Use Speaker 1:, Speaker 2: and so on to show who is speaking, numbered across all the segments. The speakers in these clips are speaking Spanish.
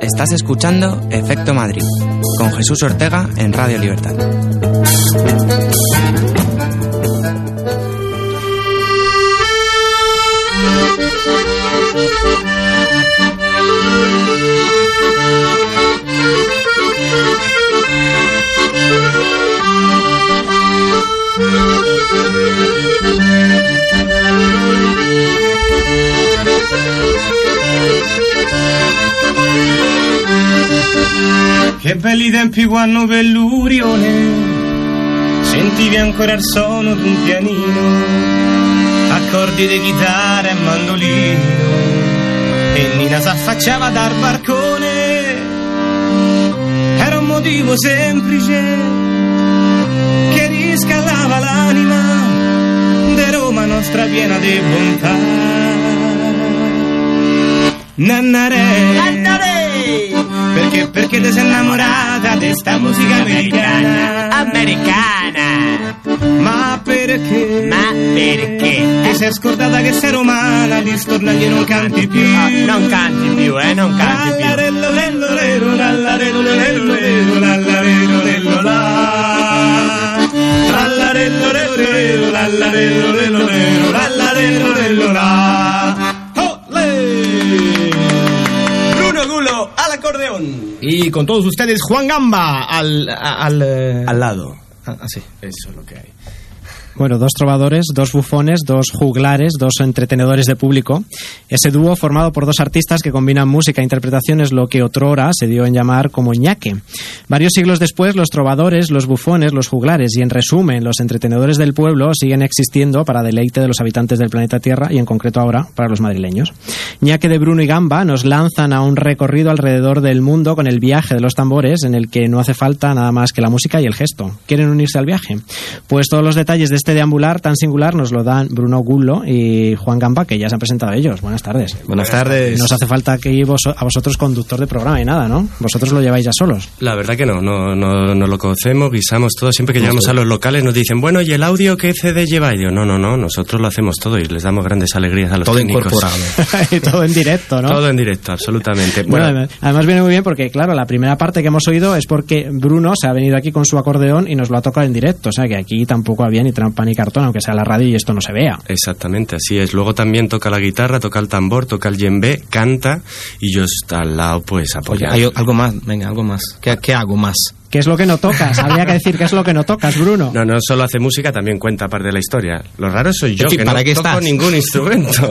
Speaker 1: Estás escuchando Efecto Madrid, con Jesús Ortega en Radio Libertad.
Speaker 2: Che belli tempi quando per l'Urione sentivi ancora il suono d'un pianino, accordi di chitarra e mandolino, e Nina s'affacciava dal balcone. Era un motivo semplice che riscaldava l'anima de Roma nostra piena di bontà. Nannare, perché ti sei innamorata di sta musica americana. Ma perché? Ti sei scordata che sei romana, di stornagli non canti più.
Speaker 3: Non canti più.
Speaker 2: Bruno Gulo al acordeón. Y con todos ustedes Juan Gamba al lado. Sí, eso es lo que hay.
Speaker 4: Bueno, dos trovadores, dos bufones, dos juglares, dos entretenedores de público. Ese dúo formado por dos artistas que combinan música e interpretación es lo que otrora se dio en llamar como ñaque. Varios siglos después, los trovadores, los bufones, los juglares y, en resumen, los entretenedores del pueblo siguen existiendo para deleite de los habitantes del planeta Tierra y, en concreto ahora, para los madrileños. Ñaque de Bruno y Gamba nos lanzan a un recorrido alrededor del mundo con el viaje de los tambores, en el que no hace falta nada más que la música y el gesto. ¿Quieren unirse al viaje? Pues todos los detalles de este deambular tan singular nos lo dan Bruno Gullo y Juan Gamba, que ya se han presentado ellos. Buenas tardes.
Speaker 2: Buenas tardes.
Speaker 4: No os hace falta que a vosotros conductor de programa y nada, ¿no? Vosotros lo lleváis ya solos.
Speaker 5: La verdad que no lo conocemos, guisamos todo. Siempre que llegamos a los locales nos dicen, bueno, ¿y el audio qué CD lleváis? Yo, no, nosotros lo hacemos todo y les damos grandes alegrías a los técnicos.
Speaker 2: Todo incorporado.
Speaker 4: Y todo en directo, ¿no?
Speaker 5: Todo en directo, absolutamente.
Speaker 4: Bueno, además viene muy bien porque, claro, la primera parte que hemos oído es porque Bruno se ha venido aquí con su acordeón y nos lo ha tocado en directo. O sea que aquí tampoco había ni trampa ni cartón, aunque sea la radio y esto no se vea.
Speaker 5: Exactamente, así es. Luego también toca la guitarra, toca el tambor, toca el djembe, canta y yo al lado pues apoyar.
Speaker 2: Oye, hay algo más, venga, algo más. ¿Qué hago más?
Speaker 4: ¿Qué es lo que no tocas? Habría que decir qué es lo que no tocas, Bruno.
Speaker 5: No solo hace música, también cuenta parte de la historia. Lo raro soy yo, que no toco ningún instrumento.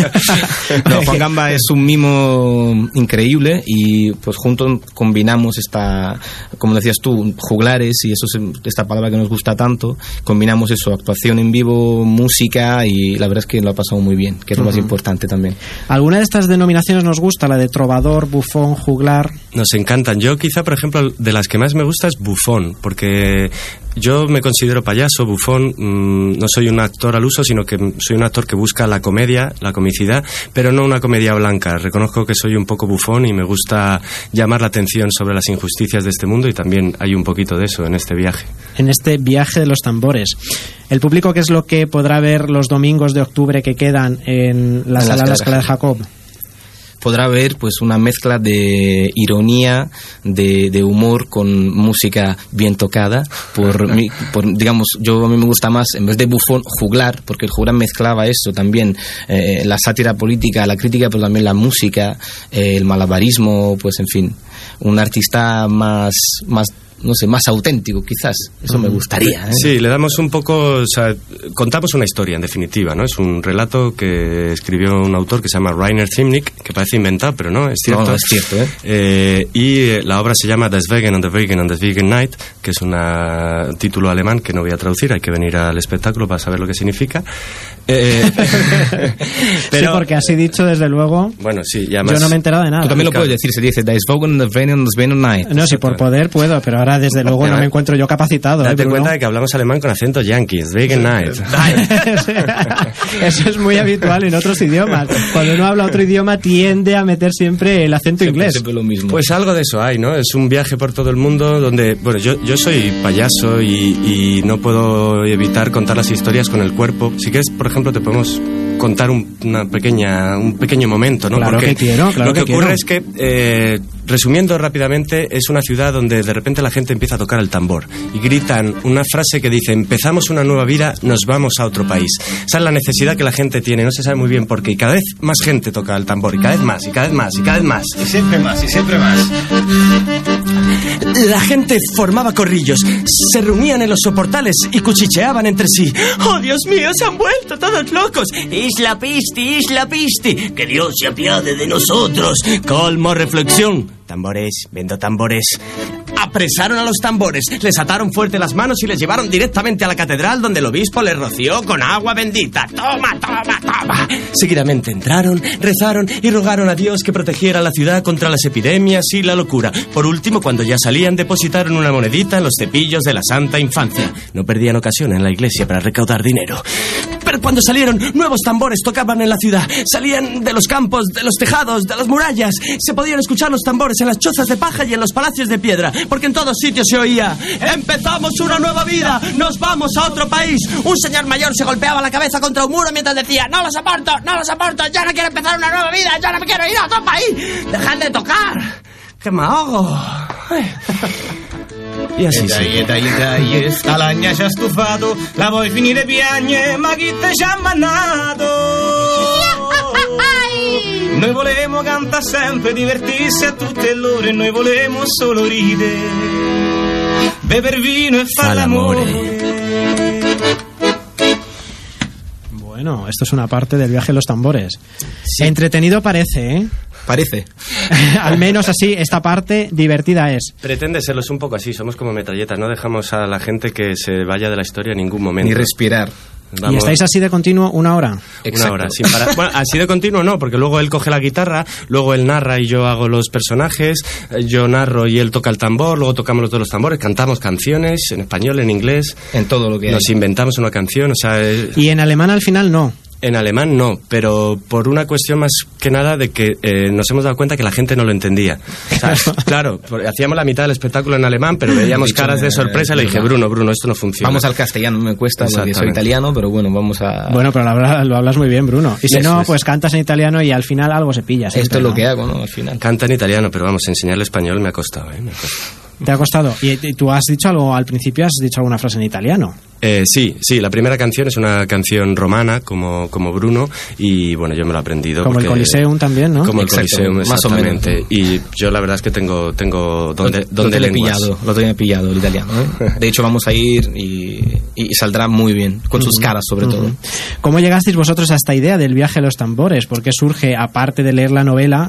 Speaker 2: No, Juan Gamba es un mimo increíble y pues juntos combinamos como decías tú, juglares, y eso es esta palabra que nos gusta tanto. Combinamos eso, actuación en vivo, música, y la verdad es que lo ha pasado muy bien, que es lo más importante también.
Speaker 4: ¿Alguna de estas denominaciones nos gusta? La de trovador, bufón, juglar.
Speaker 5: Nos encantan. Yo quizá, por ejemplo, de las que más me gusta es bufón, porque yo me considero payaso, bufón. No soy un actor al uso, sino que soy un actor que busca la comedia, la comicidad, pero no una comedia blanca. Reconozco que soy un poco bufón y me gusta llamar la atención sobre las injusticias de este mundo, y también hay un poquito de eso en este viaje.
Speaker 4: En este viaje de los tambores. ¿El público qué es lo que podrá ver los domingos de octubre que quedan en la sala de la Escala de Jacob?
Speaker 2: Podrá ver pues una mezcla de ironía, de humor con música bien tocada. Digamos, a mí me gusta más, en vez de bufón, juglar, porque el juglar mezclaba eso también, la sátira política, la crítica, pero también la música, el malabarismo, pues en fin, un artista más no sé, más auténtico, quizás. Eso me gustaría, ¿eh?
Speaker 5: Sí, le damos un poco, o sea, contamos una historia, en definitiva, ¿no? Es un relato que escribió un autor que se llama Rainer Zimnick, que parece inventado, pero no, es cierto.
Speaker 2: No, es cierto, ¿eh?
Speaker 5: Y la obra se llama Das Wegen und der Wegen und der Wegen Night, que es un título alemán que no voy a traducir, hay que venir al espectáculo para saber lo que significa.
Speaker 4: Pero, sí, porque así dicho, desde luego,
Speaker 5: bueno, sí, ya más,
Speaker 4: yo no me he enterado de nada.
Speaker 2: Tú también lo puedes decir, se dice Das Wegen und der Wegen und der Wegen Night.
Speaker 4: No, si por poder puedo, pero ahora desde luego no me encuentro yo capacitado.
Speaker 5: Date cuenta de que hablamos alemán con acento yankees. Wegen Night.
Speaker 4: Eso es muy habitual en otros idiomas. Cuando uno habla otro idioma tiende a meter siempre el acento inglés.
Speaker 2: Siempre lo mismo.
Speaker 5: Pues algo de eso hay, ¿no? Es un viaje por todo el mundo donde, bueno, yo soy payaso y no puedo evitar contar las historias con el cuerpo. Si quieres, por ejemplo, te podemos contar un pequeño momento, ¿no?
Speaker 4: Claro.
Speaker 5: Porque
Speaker 4: que quiero, claro
Speaker 5: lo que ocurre
Speaker 4: quiero.
Speaker 5: es que resumiendo rápidamente, es una ciudad donde de repente la gente empieza a tocar el tambor y gritan una frase que dice: empezamos una nueva vida, nos vamos a otro país. Esa es la necesidad que la gente tiene, no se sabe muy bien por qué, y cada vez más gente toca el tambor, y cada vez más, y cada vez más, y cada vez más.
Speaker 3: Y siempre más, y siempre más.
Speaker 5: La gente formaba corrillos, se reunían en los soportales y cuchicheaban entre sí. ¡Oh, Dios mío, se han vuelto todos locos! ¡Isla Pisti, Isla Pisti! ¡Que Dios se apiade de nosotros! ¡Colmo, reflexión! Tambores, vendo tambores. Apresaron a los tambores, les ataron fuerte las manos y les llevaron directamente a la catedral, donde el obispo les roció con agua bendita. ¡Toma, toma, toma! Seguidamente entraron, rezaron y rogaron a Dios que protegiera la ciudad contra las epidemias y la locura. Por último, cuando ya salían, depositaron una monedita en los cepillos de la Santa Infancia. No perdían ocasión en la iglesia para recaudar dinero. Pero cuando salieron, nuevos tambores tocaban en la ciudad. Salían de los campos, de los tejados, de las murallas. Se podían escuchar los tambores en las chozas de paja y en los palacios de piedra, porque en todos sitios se oía: empezamos una nueva vida, nos vamos a otro país. Un señor mayor se golpeaba la cabeza contra un muro mientras decía: no lo soporto, ya no quiero empezar una nueva vida, ya no me quiero ir a otro país. Dejad de tocar, que me ahogo. E así
Speaker 3: E dai, sta lagna ci ha stufato, la vuoi finire piagne, ma chi te ci ha mannato? Noi volevamo cantare sempre, divertirsi a tutte le ore, noi volevamo solo ridere, beber vino e far l'amore.
Speaker 4: Bueno, esto es una parte del viaje de los tambores. Sí. Entretenido parece, ¿eh?
Speaker 2: Parece.
Speaker 4: Al menos así, esta parte divertida es.
Speaker 5: Pretende serlo, es un poco así, somos como metralletas, no dejamos a la gente que se vaya de la historia en ningún momento.
Speaker 2: Ni respirar.
Speaker 4: Vamos. ¿Y estáis así de continuo una hora?
Speaker 5: Exacto. Una hora, sin parar. Bueno, así de continuo no, porque luego él coge la guitarra, luego él narra y yo hago los personajes, yo narro y él toca el tambor, luego tocamos los dos los tambores, cantamos canciones en español, en inglés.
Speaker 2: En todo lo que
Speaker 5: nos inventamos una canción, o sea...
Speaker 4: ¿Y en alemán al final no?
Speaker 5: En alemán no, pero por una cuestión más que nada de que nos hemos dado cuenta que la gente no lo entendía. O sea, claro, hacíamos la mitad del espectáculo en alemán, pero veíamos caras de sorpresa y le dije: Bruno, esto no funciona.
Speaker 2: Vamos al castellano, me cuesta porque soy italiano, pero bueno, vamos a...
Speaker 4: Bueno, pero lo hablas muy bien, Bruno. Y si no, pues cantas en italiano y al final algo se pilla.
Speaker 2: Esto es lo que hago, ¿no? Al final.
Speaker 5: Canta en italiano, pero vamos, enseñarle español me ha costado, ¿eh?
Speaker 4: ¿Te ha costado? ¿Y tú has dicho algo al principio? ¿Has dicho alguna frase en italiano?
Speaker 5: Sí, la primera canción es una canción romana, como Bruno, y bueno, yo me lo he aprendido.
Speaker 4: Como el Coliseum también, ¿no?
Speaker 5: Como el Coliseum, exactamente.
Speaker 2: Más o menos.
Speaker 5: Y yo la verdad es que tengo donde lenguas.
Speaker 2: Lo tenía pillado el italiano, ¿eh? De hecho, vamos a ir y saldrá muy bien, con sus caras sobre todo.
Speaker 4: ¿Cómo llegasteis vosotros a esta idea del viaje a los tambores? ¿Por qué surge, aparte de leer la novela,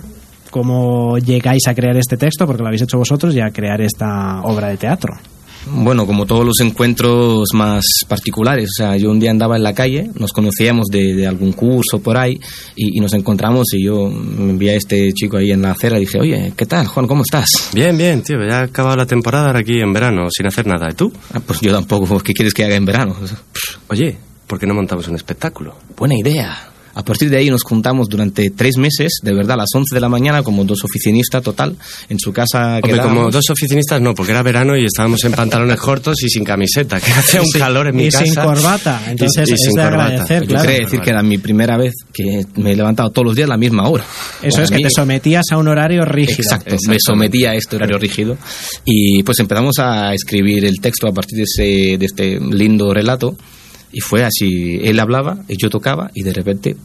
Speaker 4: cómo llegáis a crear este texto, porque lo habéis hecho vosotros, y a crear esta obra de teatro?
Speaker 2: Bueno, como todos los encuentros más particulares, o sea, yo un día andaba en la calle, nos conocíamos de algún curso por ahí y nos encontramos y yo me envié a este chico ahí en la acera y dije: oye, ¿qué tal, Juan? ¿Cómo estás?
Speaker 5: Bien, tío, ya ha acabado la temporada ahora aquí en verano, sin hacer nada. ¿Y tú?
Speaker 2: Pues yo tampoco, ¿qué quieres que haga en verano?
Speaker 5: Oye, ¿por qué no montamos un espectáculo?
Speaker 2: Buena idea. A partir de ahí nos juntamos durante 3 meses, de verdad, a las 11 de la mañana, como 2 oficinistas total, en su casa.
Speaker 5: Hombre, como 2 oficinistas no, porque era verano y estábamos en pantalones cortos y sin camiseta, que hacía un calor en mi casa.
Speaker 4: Y sin corbata, entonces es de agradecer, claro.
Speaker 2: Yo quería decir que era mi primera vez que me he levantado todos los días a la misma hora.
Speaker 4: Eso es, que te sometías a un horario rígido.
Speaker 2: Exacto, me sometía a este horario rígido. Y pues empezamos a escribir el texto a partir de este lindo relato. Y fue así, él hablaba, y yo tocaba, y de repente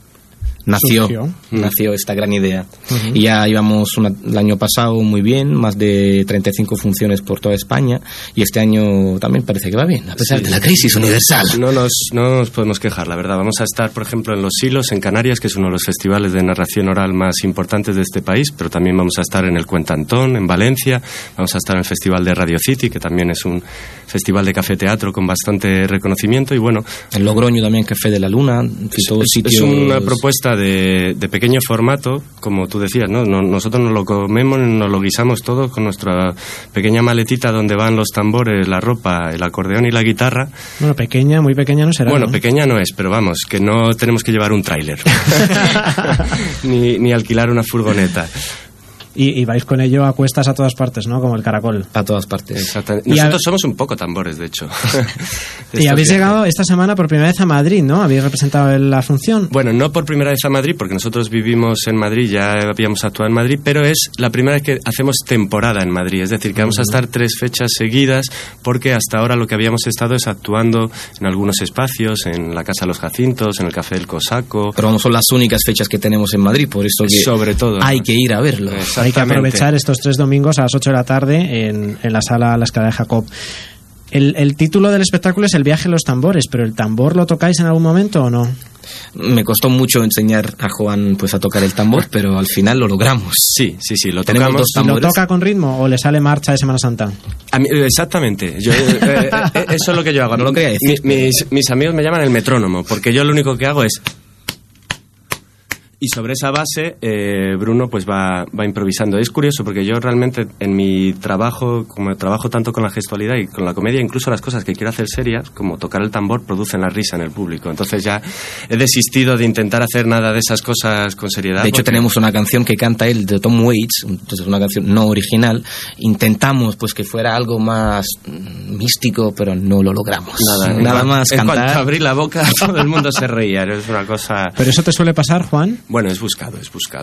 Speaker 2: nació esta gran idea. Y ya íbamos el año pasado muy bien, más de 35 funciones por toda España, y este año también parece que va bien, a pesar de la crisis universal.
Speaker 5: No nos podemos quejar, la verdad. Vamos a estar, por ejemplo, en Los Silos, en Canarias, que es uno de los festivales de narración oral más importantes de este país, pero también vamos a estar en el Cuentantón, en Valencia, vamos a estar en el Festival de Radio City, que también es un festival de café-teatro con bastante reconocimiento, y bueno...
Speaker 2: En Logroño también, Café de la Luna,
Speaker 5: es una propuesta de pequeño formato, como tú decías, ¿no? Nosotros nos lo comemos, nos lo guisamos todo con nuestra pequeña maletita donde van los tambores, la ropa, el acordeón y la guitarra.
Speaker 4: Bueno, pequeña, muy pequeña no será.
Speaker 5: Bueno,
Speaker 4: ¿no?
Speaker 5: Pequeña no es, pero vamos, que no tenemos que llevar un tráiler ni alquilar una furgoneta.
Speaker 4: y vais con ello a cuestas a todas partes, ¿no? Como el caracol.
Speaker 2: A todas partes.
Speaker 5: Exactamente. Nosotros somos un poco tambores, de hecho.
Speaker 4: Y habéis llegado esta semana por primera vez a Madrid, ¿no? ¿Habéis representado en la función?
Speaker 5: Bueno, no por primera vez a Madrid, porque nosotros vivimos en Madrid, ya habíamos actuado en Madrid, pero es la primera vez que hacemos temporada en Madrid. Es decir, que vamos a estar 3 fechas seguidas, porque hasta ahora lo que habíamos estado es actuando en algunos espacios, en la Casa de los Jacintos, en el Café del Cosaco.
Speaker 2: Pero no son las únicas fechas que tenemos en Madrid, por eso que
Speaker 5: sobre todo
Speaker 2: hay que ir a verlo.
Speaker 4: Hay que aprovechar estos 3 domingos a las 8 de la tarde en la sala La Escalera de Jacob. El título del espectáculo es El viaje de los tambores, pero ¿el tambor lo tocáis en algún momento o no?
Speaker 2: Me costó mucho enseñar a Juan pues a tocar el tambor, pero al final lo logramos.
Speaker 5: Sí, lo
Speaker 2: tenemos
Speaker 5: tocamos.
Speaker 2: ¿Y
Speaker 4: lo toca con ritmo o le sale marcha de Semana Santa?
Speaker 5: Exactamente. Yo, eso es lo que yo hago.
Speaker 2: No lo quería decir.
Speaker 5: Mis amigos me llaman el metrónomo, porque yo lo único que hago es... Y sobre esa base, Bruno pues va improvisando. Es curioso porque yo realmente en mi trabajo, como trabajo tanto con la gestualidad y con la comedia, incluso las cosas que quiero hacer serias, como tocar el tambor, producen la risa en el público. Entonces ya he desistido de intentar hacer nada de esas cosas con seriedad.
Speaker 2: De hecho, tenemos una canción que canta él de Tom Waits, entonces una canción no original. Intentamos pues que fuera algo más místico, pero no lo logramos. Nada más
Speaker 5: en
Speaker 2: cantar.
Speaker 5: En cuanto abrí la boca, todo el mundo se reía. Es una cosa...
Speaker 4: ¿Pero eso te suele pasar, Juan?
Speaker 5: Bueno, es buscado.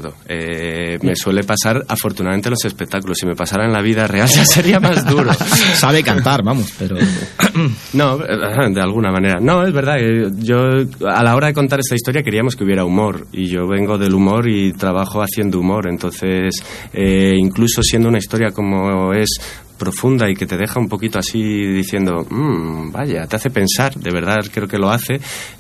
Speaker 5: Me suele pasar, afortunadamente, en los espectáculos. Si me pasara en la vida real ya sería más duro.
Speaker 2: Sabe cantar, vamos, pero...
Speaker 5: No, de alguna manera. No, es verdad. Yo, a la hora de contar esta historia, queríamos que hubiera humor. Y yo vengo del humor y trabajo haciendo humor. Entonces, incluso siendo una historia como es... profunda y que te deja un poquito así diciendo vaya, te hace pensar, de verdad creo que lo hace,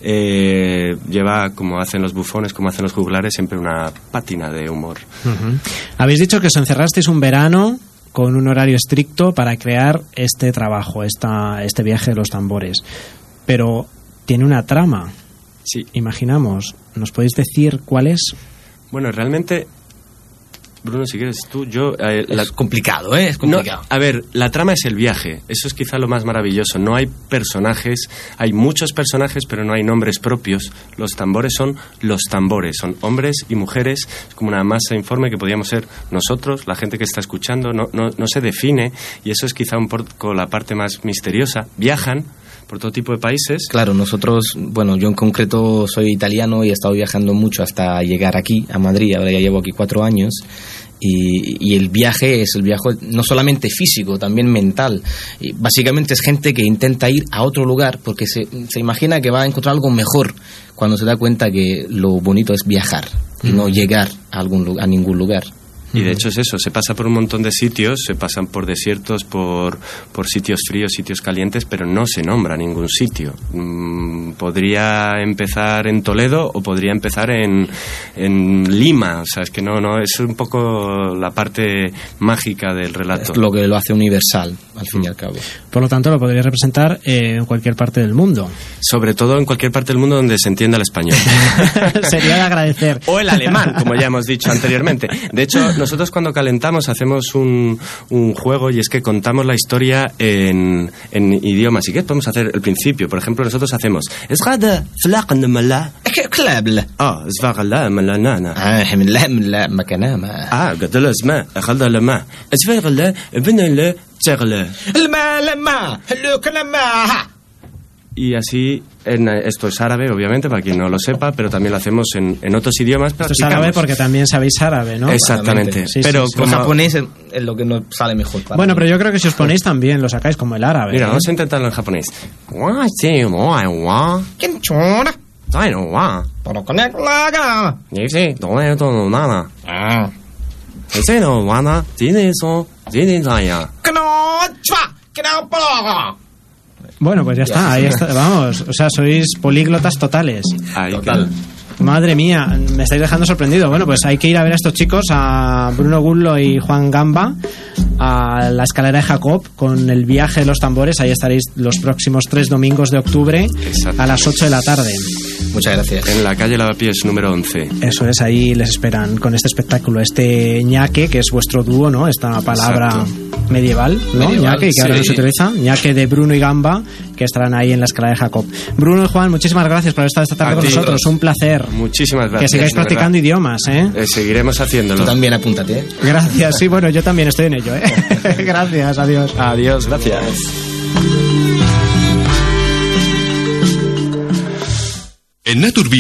Speaker 5: lleva, como hacen los bufones, como hacen los juglares, siempre una pátina de humor.
Speaker 4: Habéis dicho que os encerrasteis un verano con un horario estricto para crear este trabajo, este viaje de los tambores, pero tiene una trama.
Speaker 5: Sí.
Speaker 4: Imaginamos, ¿nos podéis decir cuál es?
Speaker 5: Bueno, realmente, Bruno, si quieres tú, yo...
Speaker 2: es complicado, ¿eh? Es complicado.
Speaker 5: No, a ver, la trama es el viaje. Eso es quizá lo más maravilloso. No hay personajes, hay muchos personajes, pero no hay nombres propios. Los tambores son los tambores. Son hombres y mujeres. Es como una masa informe que podríamos ser nosotros, la gente que está escuchando. No se define, y eso es quizá un poco la parte más misteriosa. Viajan por todo tipo de países.
Speaker 2: Claro, nosotros, bueno, yo en concreto soy italiano y he estado viajando mucho hasta llegar aquí, a Madrid. Ahora ya llevo aquí 4 años. Y el viaje es el viaje no solamente físico, también mental. Y básicamente es gente que intenta ir a otro lugar porque se imagina que va a encontrar algo mejor cuando se da cuenta que lo bonito es viajar y no llegar a ningún lugar.
Speaker 5: Y de hecho es eso, se pasa por un montón de sitios, se pasan por desiertos, por sitios fríos, sitios calientes, pero no se nombra ningún sitio. Podría empezar en Toledo o podría empezar en Lima, o sea, es que no, es un poco la parte mágica del relato.
Speaker 2: Es lo que lo hace universal, al fin y al cabo.
Speaker 4: Por lo tanto, lo podría representar en cualquier parte del mundo.
Speaker 5: Sobre todo en cualquier parte del mundo donde se entienda el español.
Speaker 4: Sería de agradecer.
Speaker 5: O el alemán, como ya hemos dicho anteriormente. De hecho, nosotros cuando calentamos hacemos un juego, y es que contamos la historia en idiomas. ¿Y qué podemos hacer el principio? Por ejemplo, nosotros hacemos y así, esto es árabe, obviamente, para quien no lo sepa, pero también lo hacemos en otros idiomas.
Speaker 4: Esto es árabe porque también sabéis árabe, ¿no?
Speaker 5: Exactamente.
Speaker 4: Sí,
Speaker 5: pero
Speaker 2: como japonés es lo que nos sale mejor.
Speaker 4: Bueno, pero yo creo que si os ponéis también lo sacáis como el árabe.
Speaker 5: Mira, vamos a intentarlo en japonés.
Speaker 4: Bueno, pues ya está, ahí está, vamos, o sea, sois políglotas totales.
Speaker 2: Total.
Speaker 4: Madre mía, me estáis dejando sorprendido. Bueno, pues hay que ir a ver a estos chicos, a Bruno Gullo y Juan Gamba, a la Escalera de Jacob con el viaje de los tambores. Ahí estaréis los próximos 3 domingos de octubre a las 8 de la tarde.
Speaker 2: Muchas gracias.
Speaker 5: En la calle Lavapiés, número 11.
Speaker 4: Eso es, ahí les esperan con este espectáculo, este ñaque, que es vuestro dúo, ¿no? Esta palabra medieval, ¿no?
Speaker 2: Medieval,
Speaker 4: ñaque, que ahora no se utiliza. Ñaque de Bruno y Gamba, que estarán ahí en la Escala de Jacob. Bruno y Juan, muchísimas gracias por estar esta tarde
Speaker 5: A
Speaker 4: con
Speaker 5: ti.
Speaker 4: nosotros. Un placer.
Speaker 5: Muchísimas gracias.
Speaker 4: Que sigáis
Speaker 5: de
Speaker 4: practicando
Speaker 5: verdad.
Speaker 4: idiomas, ¿eh?
Speaker 5: Seguiremos haciéndolo.
Speaker 2: Tú también apúntate, ¿eh?
Speaker 4: Gracias, sí, bueno, yo también estoy en ello, ¿eh? Gracias, adiós.
Speaker 5: Adiós, gracias.
Speaker 6: En Naturbio